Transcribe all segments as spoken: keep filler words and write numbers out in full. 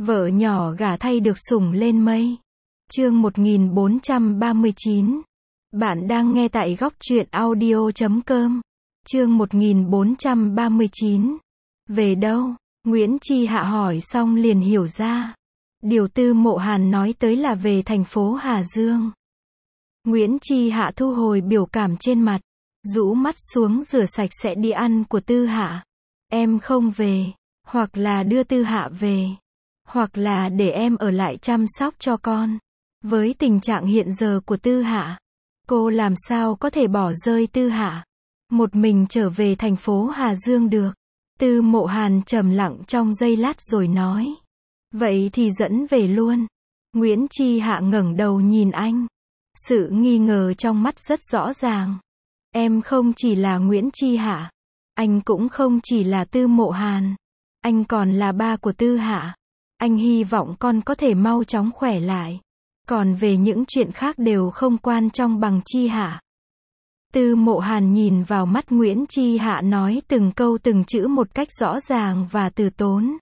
Vợ nhỏ gả thay được sủng lên mây. Chương một nghìn bốn trăm ba mươi chín. Bạn đang nghe tại góc truyện audio chấm com. Chương một nghìn bốn trăm ba mươi chín. Về đâu? Nguyễn Chi Hạ hỏi xong liền hiểu ra. Điều Tư Mộ Hàn nói tới là về thành phố Hà Dương. Nguyễn Chi Hạ thu hồi biểu cảm trên mặt, rũ mắt xuống rửa sạch sẽ đi ăn của Tư Hạ. Em không về, hoặc là đưa Tư Hạ về, hoặc là để em ở lại chăm sóc cho con. Với tình trạng hiện giờ của Tư Hạ, cô làm sao có thể bỏ rơi Tư Hạ, một mình trở về thành phố Hà Dương được. Tư Mộ Hàn trầm lặng trong giây lát rồi nói. Vậy thì dẫn về luôn. Nguyễn Chi Hạ ngẩng đầu nhìn anh. Sự nghi ngờ trong mắt rất rõ ràng. Em không chỉ là Nguyễn Chi Hạ. Anh cũng không chỉ là Tư Mộ Hàn. Anh còn là ba của Tư Hạ. Anh hy vọng con có thể mau chóng khỏe lại. Còn về những chuyện khác đều không quan trọng bằng Chi Hạ. Tư Mộ Hàn nhìn vào mắt Nguyễn Chi Hạ nói từng câu từng chữ một cách rõ ràng và từ tốn.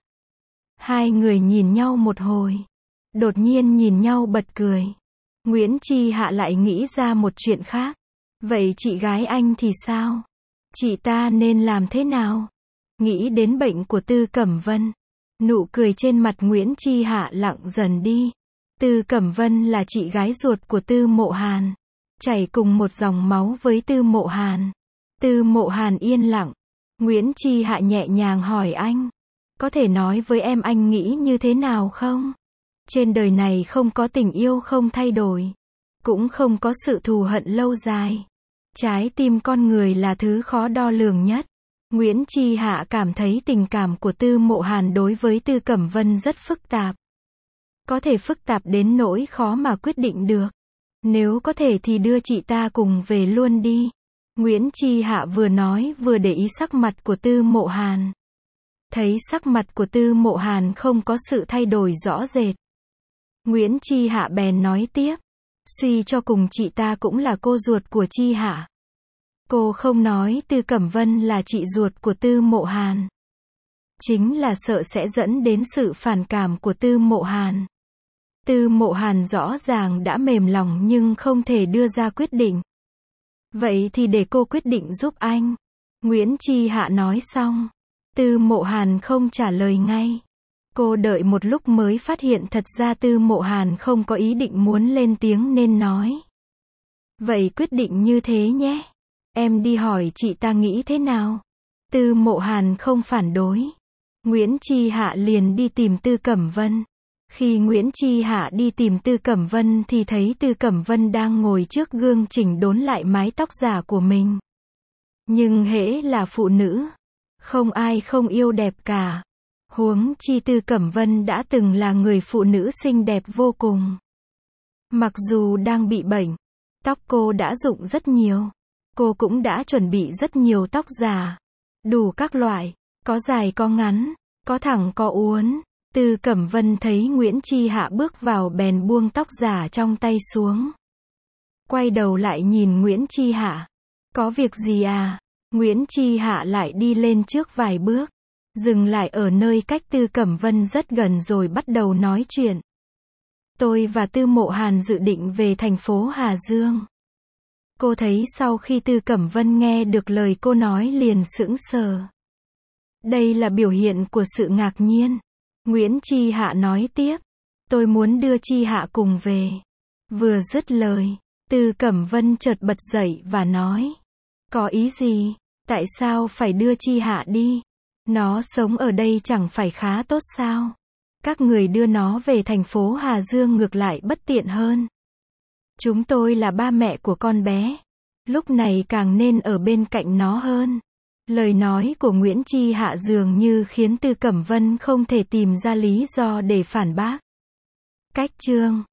Hai người nhìn nhau một hồi. Đột nhiên nhìn nhau bật cười. Nguyễn Chi Hạ lại nghĩ ra một chuyện khác. Vậy chị gái anh thì sao? Chị ta nên làm thế nào? Nghĩ đến bệnh của Tư Cẩm Vân. Nụ cười trên mặt Nguyễn Chi Hạ lặng dần đi. Tư Cẩm Vân là chị gái ruột của Tư Mộ Hàn. Chảy cùng một dòng máu với Tư Mộ Hàn. Tư Mộ Hàn yên lặng. Nguyễn Chi Hạ nhẹ nhàng hỏi anh. Có thể nói với em anh nghĩ như thế nào không? Trên đời này không có tình yêu không thay đổi. Cũng không có sự thù hận lâu dài. Trái tim con người là thứ khó đo lường nhất. Nguyễn Chi Hạ cảm thấy tình cảm của Tư Mộ Hàn đối với Tư Cẩm Vân rất phức tạp. Có thể phức tạp đến nỗi khó mà quyết định được. Nếu có thể thì đưa chị ta cùng về luôn đi. Nguyễn Chi Hạ vừa nói vừa để ý sắc mặt của Tư Mộ Hàn. Thấy sắc mặt của Tư Mộ Hàn không có sự thay đổi rõ rệt. Nguyễn Chi Hạ bèn nói tiếp. Suy cho cùng chị ta cũng là cô ruột của Chi Hạ. Cô không nói Tư Cẩm Vân là chị ruột của Tư Mộ Hàn. Chính là sợ sẽ dẫn đến sự phản cảm của Tư Mộ Hàn. Tư Mộ Hàn rõ ràng đã mềm lòng nhưng không thể đưa ra quyết định. Vậy thì để cô quyết định giúp anh. Nguyễn Chi Hạ nói xong. Tư Mộ Hàn không trả lời ngay. Cô đợi một lúc mới phát hiện thật ra Tư Mộ Hàn không có ý định muốn lên tiếng nên nói. Vậy quyết định như thế nhé. Em đi hỏi chị ta nghĩ thế nào. Tư Mộ Hàn không phản đối. Nguyễn Chi Hạ liền đi tìm Tư Cẩm Vân. Khi Nguyễn Chi Hạ đi tìm Tư Cẩm Vân thì thấy Tư Cẩm Vân đang ngồi trước gương chỉnh đốn lại mái tóc giả của mình. Nhưng hễ là phụ nữ, không ai không yêu đẹp cả. Huống chi Tư Cẩm Vân đã từng là người phụ nữ xinh đẹp vô cùng. Mặc dù đang bị bệnh, tóc cô đã rụng rất nhiều. Cô cũng đã chuẩn bị rất nhiều tóc giả. Đủ các loại, có dài có ngắn, có thẳng có uốn. Tư Cẩm Vân thấy Nguyễn Chi Hạ bước vào bèn buông tóc giả trong tay xuống. Quay đầu lại nhìn Nguyễn Chi Hạ. Có việc gì à? Nguyễn Chi Hạ lại đi lên trước vài bước. Dừng lại ở nơi cách Tư Cẩm Vân rất gần rồi bắt đầu nói chuyện. Tôi và Tư Mộ Hàn dự định về thành phố Hà Dương. Cô thấy sau khi Tư Cẩm Vân nghe được lời cô nói liền sững sờ. Đây là biểu hiện của sự ngạc nhiên. Nguyễn Chi Hạ nói tiếp. Tôi muốn đưa Chi Hạ cùng về. Vừa dứt lời, Tư Cẩm Vân chợt bật dậy và nói. Có ý gì? Tại sao phải đưa Chi Hạ đi? Nó sống ở đây chẳng phải khá tốt sao? Các người đưa nó về thành phố Hà Dương ngược lại bất tiện hơn. Chúng tôi là ba mẹ của con bé. Lúc này càng nên ở bên cạnh nó hơn. Lời nói của Nguyễn Chi Hạ dường như khiến Tư Cẩm Vân không thể tìm ra lý do để phản bác. Cách chương